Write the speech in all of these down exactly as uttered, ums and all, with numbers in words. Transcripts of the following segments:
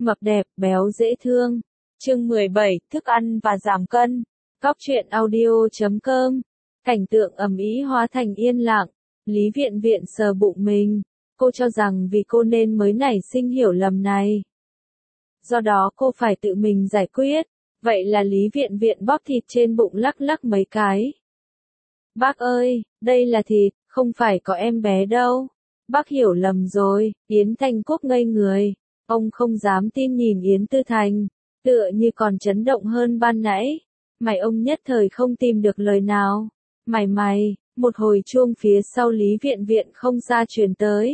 mập đẹp, béo dễ thương. Chương mười bảy, thức ăn và giảm cân. Cóc truyện audio chấm com. Cảnh tượng ầm ĩ hóa thành yên lặng. Lý Viện Viện sờ bụng mình. Cô cho rằng vì cô nên mới nảy sinh hiểu lầm này. Do đó cô phải tự mình giải quyết. Vậy là Lý Viện Viện bóp thịt trên bụng lắc lắc mấy cái. Bác ơi, đây là thịt, không phải có em bé đâu. Bác hiểu lầm rồi. Yến Thanh Quốc ngây người. Ông không dám tin nhìn Yến Tư Thành. Tựa như còn chấn động hơn ban nãy. Mày ông nhất thời không tìm được lời nào. Mày mày, một hồi chuông phía sau Lý Viện Viện không xa truyền tới.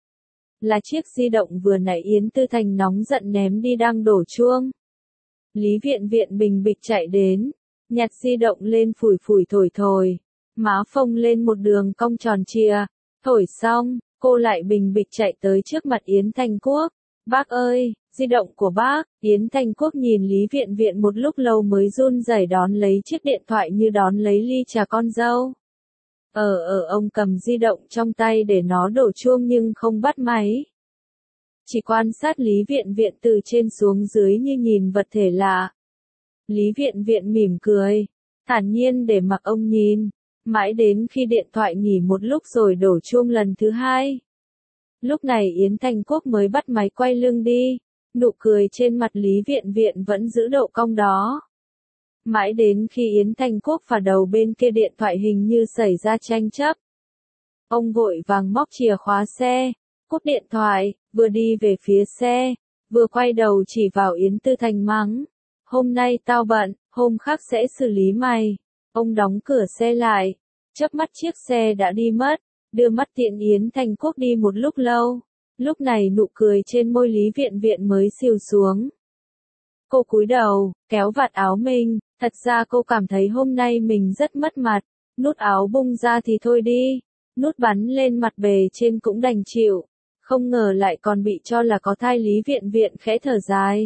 Là chiếc di động vừa nãy Yến Tư Thành nóng giận ném đi đang đổ chuông. Lý Viện Viện bình bịch chạy đến, nhặt di động lên phủi phủi thổi thổi, má phông lên một đường cong tròn trịa, thổi xong, cô lại bình bịch chạy tới trước mặt Yến Thanh Quốc. Bác ơi, di động của bác. Yến Thanh Quốc nhìn Lý Viện Viện một lúc lâu mới run rẩy đón lấy chiếc điện thoại như đón lấy ly trà con dâu. Ờ ờ ông cầm di động trong tay để nó đổ chuông nhưng không bắt máy. Chỉ quan sát Lý Viện Viện từ trên xuống dưới như nhìn vật thể lạ. Lý Viện Viện mỉm cười, thản nhiên để mặc ông nhìn, mãi đến khi điện thoại nghỉ một lúc rồi đổ chuông lần thứ hai. Lúc này Yến Thanh Quốc mới bắt máy quay lưng đi, nụ cười trên mặt Lý Viện Viện vẫn giữ độ cong đó. Mãi đến khi Yến Thanh Quốc phà đầu bên kia điện thoại hình như xảy ra tranh chấp. Ông vội vàng móc chìa khóa xe, cúp điện thoại, vừa đi về phía xe, vừa quay đầu chỉ vào Yến Tư Thành mắng. Hôm nay tao bận, hôm khác sẽ xử lý mày. Ông đóng cửa xe lại, chớp mắt chiếc xe đã đi mất, đưa mắt tiện Yến Thanh Quốc đi một lúc lâu. Lúc này nụ cười trên môi Lý Viện Viện mới xìu xuống. Cô cúi đầu, kéo vạt áo mình, thật ra cô cảm thấy hôm nay mình rất mất mặt, nút áo bung ra thì thôi đi, nút bắn lên mặt bề trên cũng đành chịu, không ngờ lại còn bị cho là có thai. Lý Viện Viện khẽ thở dài.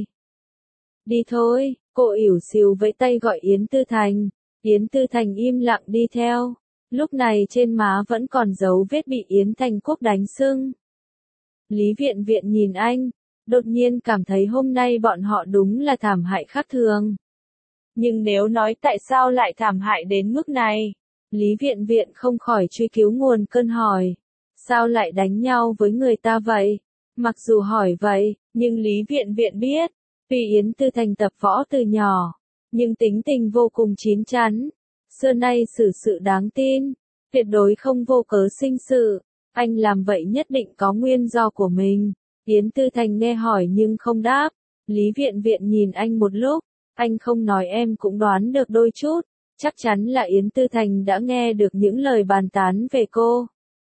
Đi thôi, cô ỉu xìu vẫy tay gọi Yến Tư Thành, Yến Tư Thành im lặng đi theo, lúc này trên má vẫn còn dấu vết bị Yến Thanh Quốc đánh sưng. Lý Viện Viện nhìn anh, đột nhiên cảm thấy hôm nay bọn họ đúng là thảm hại khác thường. Nhưng nếu nói tại sao lại thảm hại đến mức này, Lý Viện Viện không khỏi truy cứu nguồn cơn hỏi. Sao lại đánh nhau với người ta vậy? Mặc dù hỏi vậy, nhưng Lý Viện Viện biết, tuy Yến Tư Thành tập võ từ nhỏ, nhưng tính tình vô cùng chín chắn, xưa nay xử sự đáng tin, tuyệt đối không vô cớ sinh sự. Anh làm vậy nhất định có nguyên do của mình. Yến Tư Thành nghe hỏi nhưng không đáp. Lý Viện Viện nhìn anh một lúc, anh không nói em cũng đoán được đôi chút, chắc chắn là Yến Tư Thành đã nghe được những lời bàn tán về cô.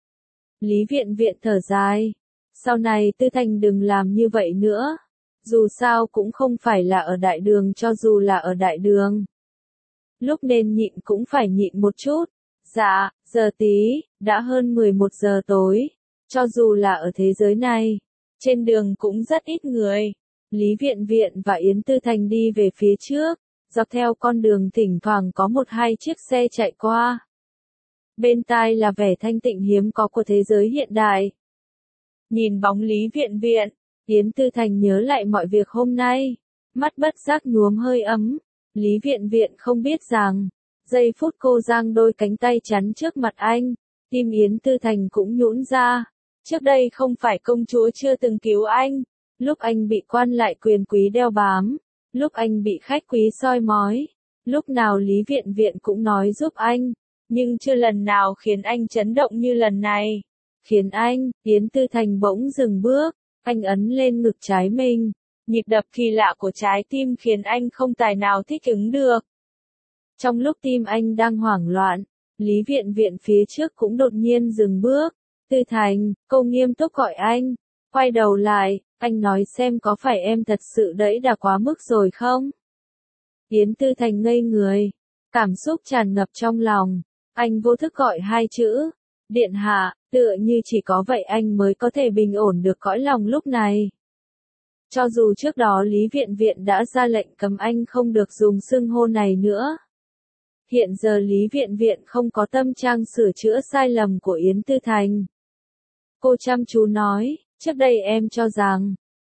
Lý Viện Viện thở dài, sau này Tư Thành đừng làm như vậy nữa, dù sao cũng không phải là ở đại đường. Cho dù là ở đại đường, lúc nên nhịn cũng phải nhịn một chút. Dạ, giờ tí, đã hơn mười một giờ tối, cho dù là ở thế giới này, trên đường cũng rất ít người. Lý Viện Viện và Yến Tư Thành đi về phía trước, dọc theo con đường thỉnh thoảng có một hai chiếc xe chạy qua. Bên tai là vẻ thanh tịnh hiếm có của thế giới hiện đại. Nhìn bóng Lý Viện Viện, Yến Tư Thành nhớ lại mọi việc hôm nay, mắt bất giác nhuốm hơi ấm. Lý Viện Viện không biết rằng, giây phút cô giang đôi cánh tay chắn trước mặt anh, tim Yến Tư Thành cũng nhũn ra. Trước đây không phải công chúa chưa từng cứu anh, lúc anh bị quan lại quyền quý đeo bám, lúc anh bị khách quý soi mói, lúc nào Lý Viện Viện cũng nói giúp anh, nhưng chưa lần nào khiến anh chấn động như lần này. Khiến anh, Yến Tư Thành bỗng dừng bước, anh ấn lên ngực trái mình, nhịp đập kỳ lạ của trái tim khiến anh không tài nào thích ứng được. Trong lúc tim anh đang hoảng loạn, Lý Viện Viện phía trước cũng đột nhiên dừng bước. Tư Thành, cô nghiêm túc gọi anh, quay đầu lại, anh nói xem có phải em thật sự đẫy đà quá mức rồi không? Yến Tư Thành ngây người, cảm xúc tràn ngập trong lòng, anh vô thức gọi hai chữ, điện hạ, tựa như chỉ có vậy anh mới có thể bình ổn được cõi lòng lúc này. Cho dù trước đó Lý Viện Viện đã ra lệnh cấm anh không được dùng xưng hô này nữa. Hiện giờ Lý Viện Viện không có tâm trạng sửa chữa sai lầm của Yến Tư Thành. Cô chăm chú nói, trước đây em cho rằng,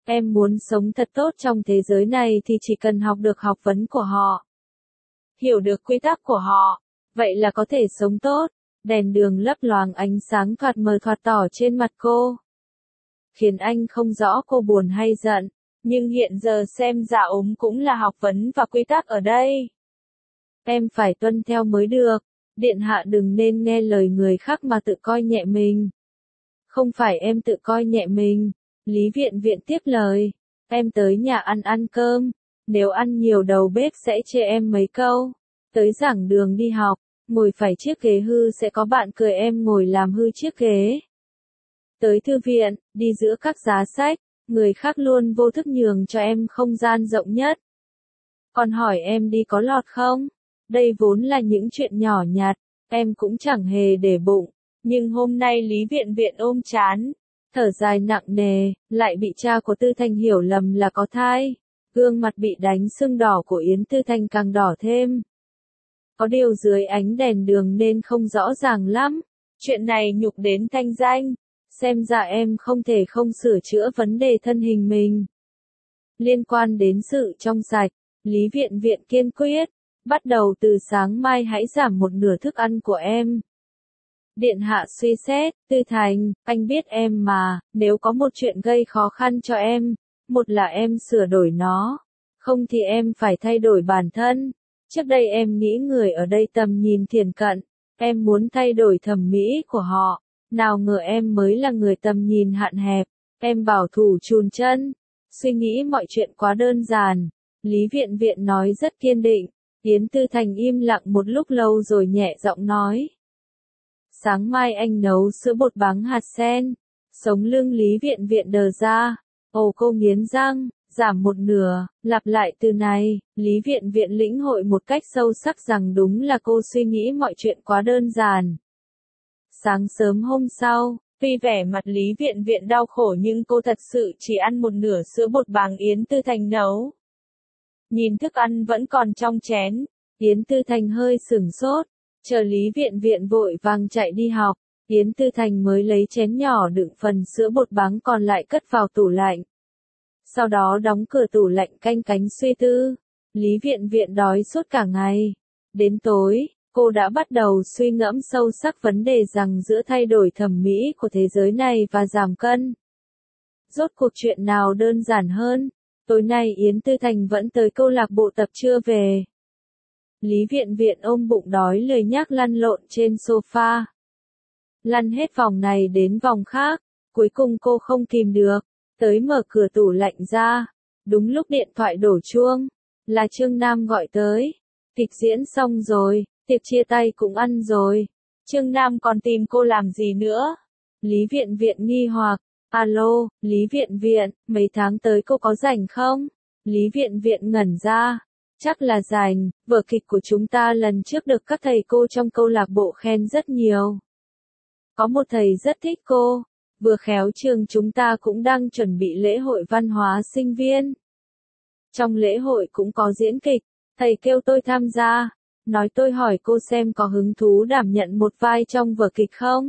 Em muốn sống thật tốt trong thế giới này thì chỉ cần học được học vấn của họ. Hiểu được quy tắc của họ. Vậy là có thể sống tốt. Đèn đường lấp loáng ánh sáng thoạt mờ thoạt tỏ trên mặt cô. Khiến anh không rõ cô buồn hay giận. Nhưng hiện giờ xem ra ốm cũng là học vấn và quy tắc ở đây. Em phải tuân theo mới được. Điện hạ đừng nên nghe lời người khác mà tự coi nhẹ mình. Không phải em tự coi nhẹ mình. Lý Viện Viện tiếp lời. Em tới nhà ăn ăn cơm. Nếu ăn nhiều đầu bếp sẽ chê em mấy câu. Tới giảng đường đi học. Ngồi phải chiếc ghế hư sẽ có bạn cười em ngồi làm hư chiếc ghế. Tới thư viện, đi giữa các giá sách. Người khác luôn vô thức nhường cho em không gian rộng nhất. Còn hỏi em đi có lọt không? Đây vốn là những chuyện nhỏ nhặt, em cũng chẳng hề để bụng. Nhưng hôm nay Lý Viện Viện ôm chán, thở dài nặng nề, lại bị cha của Tư Thành hiểu lầm là có thai. Gương mặt bị đánh sưng đỏ của Yến Tư Thành càng đỏ thêm. Có điều dưới ánh đèn đường nên không rõ ràng lắm. Chuyện này nhục đến thanh danh. Xem ra em không thể không sửa chữa vấn đề thân hình mình. Liên quan đến sự trong sạch, Lý Viện Viện kiên quyết. Bắt đầu từ sáng mai hãy giảm một nửa thức ăn của em. Điện hạ suy xét, Tư Thành, anh biết em mà, nếu có một chuyện gây khó khăn cho em, một là em sửa đổi nó, không thì em phải thay đổi bản thân. Trước đây em nghĩ người ở đây tầm nhìn thiển cận, em muốn thay đổi thẩm mỹ của họ, nào ngờ em mới là người tầm nhìn hạn hẹp, em bảo thủ chùn chân, suy nghĩ mọi chuyện quá đơn giản. Lý Viện Viện nói rất kiên định. Yến Tư Thành im lặng một lúc lâu rồi nhẹ giọng nói. Sáng mai anh nấu sữa bột báng hạt sen. Sống lưng Lý Viện Viện đờ ra. Ồ cô nghiến răng, giảm một nửa, lặp lại từ này, Lý Viện Viện lĩnh hội một cách sâu sắc rằng đúng là cô suy nghĩ mọi chuyện quá đơn giản. Sáng sớm hôm sau, tuy vẻ mặt Lý Viện Viện đau khổ nhưng cô thật sự chỉ ăn một nửa sữa bột báng Yến Tư Thành nấu. Nhìn thức ăn vẫn còn trong chén, Yến Tư Thành hơi sửng sốt, chờ Lý Viện Viện vội vàng chạy đi học, Yến Tư Thành mới lấy chén nhỏ đựng phần sữa bột báng còn lại cất vào tủ lạnh. Sau đó đóng cửa tủ lạnh canh cánh suy tư, Lý Viện Viện đói suốt cả ngày. Đến tối, cô đã bắt đầu suy ngẫm sâu sắc vấn đề rằng giữa thay đổi thẩm mỹ của thế giới này và giảm cân. Rốt cuộc chuyện nào đơn giản hơn? Tối nay Yến Tư Thành vẫn tới câu lạc bộ tập chưa về. Lý Viện Viện ôm bụng đói lười nhác lăn lộn trên sofa. Lăn hết vòng này đến vòng khác, cuối cùng cô không kìm được, tới mở cửa tủ lạnh ra. Đúng lúc điện thoại đổ chuông, là Trương Nam gọi tới. Kịch diễn xong rồi, tiệc chia tay cũng ăn rồi. Trương Nam còn tìm cô làm gì nữa? Lý Viện Viện nghi hoặc. Alo, Lý Viện Viện, mấy tháng tới cô có rảnh không? Lý Viện Viện ngẩn ra. Chắc là rảnh, vở kịch của chúng ta lần trước được các thầy cô trong câu lạc bộ khen rất nhiều. Có một thầy rất thích cô, vừa khéo trường chúng ta cũng đang chuẩn bị lễ hội văn hóa sinh viên. Trong lễ hội cũng có diễn kịch, thầy kêu tôi tham gia, nói tôi hỏi cô xem có hứng thú đảm nhận một vai trong vở kịch không?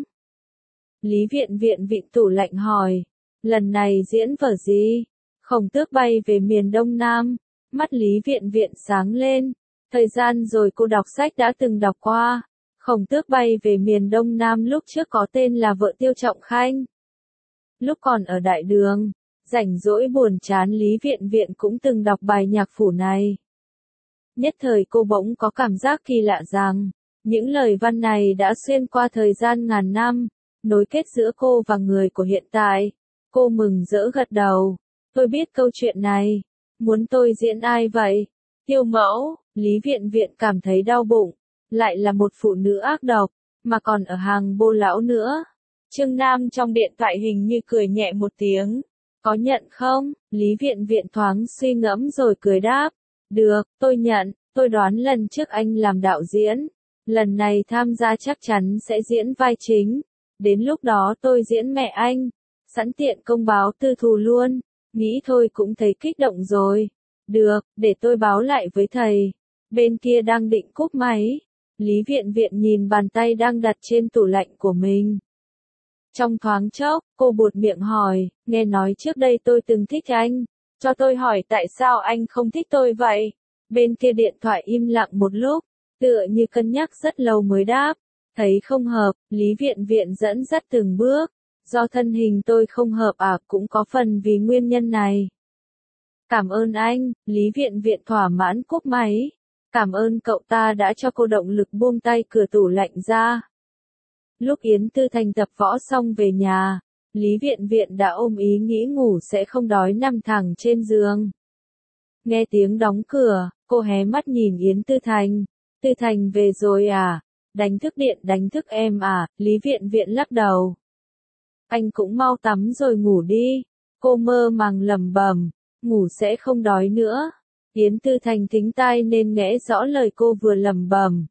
Lý Viện Viện vịn tủ lạnh hỏi, lần này diễn vở gì? Khổng Tước bay về miền Đông Nam, mắt Lý Viện Viện sáng lên, thời gian rồi cô đọc sách đã từng đọc qua, Khổng Tước bay về miền Đông Nam lúc trước có tên là vợ Tiêu Trọng Khanh. Lúc còn ở đại đường, rảnh rỗi buồn chán Lý Viện Viện cũng từng đọc bài nhạc phủ này. Nhất thời cô bỗng có cảm giác kỳ lạ rằng, những lời văn này đã xuyên qua thời gian ngàn năm, nối kết giữa cô và người của hiện tại. Cô mừng rỡ gật đầu. Tôi biết câu chuyện này. Muốn tôi diễn ai vậy? Tiêu mẫu. Lý Viện Viện cảm thấy đau bụng. Lại là một phụ nữ ác độc, mà còn ở hàng bô lão nữa. Trương Nam trong điện thoại hình như cười nhẹ một tiếng. Có nhận không? Lý Viện Viện thoáng suy ngẫm rồi cười đáp. Được, tôi nhận. Tôi đoán lần trước anh làm đạo diễn. Lần này tham gia chắc chắn sẽ diễn vai chính. Đến lúc đó tôi diễn mẹ anh. Sẵn tiện công báo tư thù luôn. Nghĩ thôi cũng thấy kích động rồi. Được, để tôi báo lại với thầy. Bên kia đang định cúp máy. Lý Viện Viện nhìn bàn tay đang đặt trên tủ lạnh của mình. Trong thoáng chốc, cô buột miệng hỏi, nghe nói trước đây tôi từng thích anh. Cho tôi hỏi tại sao anh không thích tôi vậy? Bên kia điện thoại im lặng một lúc, tựa như cân nhắc rất lâu mới đáp. Thấy không hợp, Lý Viện Viện dẫn dắt từng bước. Do thân hình tôi không hợp à, cũng có phần vì nguyên nhân này. Cảm ơn anh, Lý Viện Viện thỏa mãn cúp máy. Cảm ơn cậu ta đã cho cô động lực buông tay cửa tủ lạnh ra. Lúc Yến Tư Thành tập võ xong về nhà, Lý Viện Viện đã ôm ý nghĩ ngủ sẽ không đói nằm thẳng trên giường. Nghe tiếng đóng cửa, cô hé mắt nhìn Yến Tư Thành. Tư Thành về rồi à? Đánh thức điện đánh thức em à? Lý Viện Viện lắc đầu. Anh cũng mau tắm rồi ngủ đi. Cô mơ màng lẩm bẩm, ngủ sẽ không đói nữa. Yến Tư Thành thính tai nên nghe rõ lời cô vừa lẩm bẩm.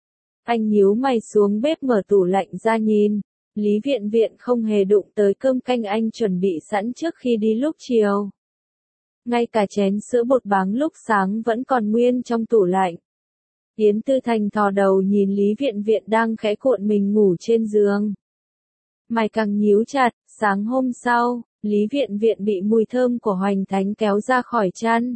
Anh nhíu mày xuống bếp mở tủ lạnh ra nhìn. Lý Viện Viện không hề đụng tới cơm canh anh chuẩn bị sẵn trước khi đi lúc chiều. Ngay cả chén sữa bột báng lúc sáng vẫn còn nguyên trong tủ lạnh. Yến Tư Thành thò đầu nhìn Lý Viện Viện đang khẽ cuộn mình ngủ trên giường. Mày càng nhíu chặt, sáng hôm sau, Lý Viện Viện bị mùi thơm của Hoành Thánh kéo ra khỏi chăn.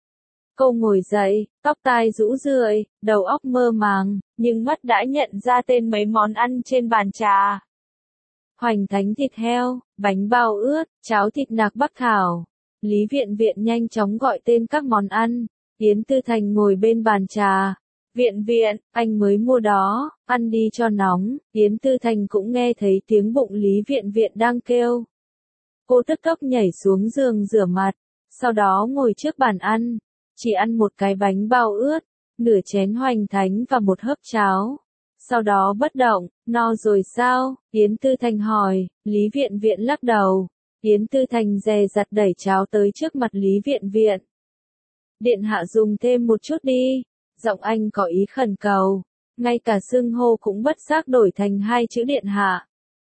Cô ngồi dậy, tóc tai rũ rượi, đầu óc mơ màng, nhưng mắt đã nhận ra tên mấy món ăn trên bàn trà. Hoành Thánh thịt heo, bánh bao ướt, cháo thịt nạc Bắc Thảo. Lý Viện Viện nhanh chóng gọi tên các món ăn. Yến Tư Thành ngồi bên bàn trà. Viện Viện, anh mới mua đó, ăn đi cho nóng. Yến Tư Thành cũng nghe thấy tiếng bụng Lý Viện Viện đang kêu. Cô tức tốc nhảy xuống giường rửa mặt, sau đó ngồi trước bàn ăn. Chỉ ăn một cái bánh bao ướt, nửa chén Hoành Thánh và một hớp cháo. Sau đó bất động, no rồi sao? Yến Tư Thành hỏi. Lý Viện Viện lắc đầu. Yến Tư Thành dè dặt đẩy cháo tới trước mặt Lý Viện Viện. Điện hạ dùng thêm một chút đi. Giọng anh có ý khẩn cầu. Ngay cả xưng hô cũng bất giác đổi thành hai chữ điện hạ.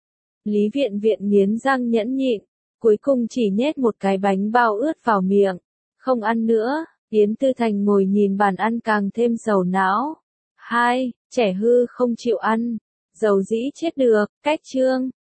Lý Viện Viện nghiến răng nhẫn nhịn. Cuối cùng chỉ nhét một cái bánh bao ướt vào miệng. Không ăn nữa. Yến Tư Thành ngồi nhìn bàn ăn càng thêm sầu não. Hai, trẻ hư không chịu ăn. Dầu dĩ chết được. Cách chương.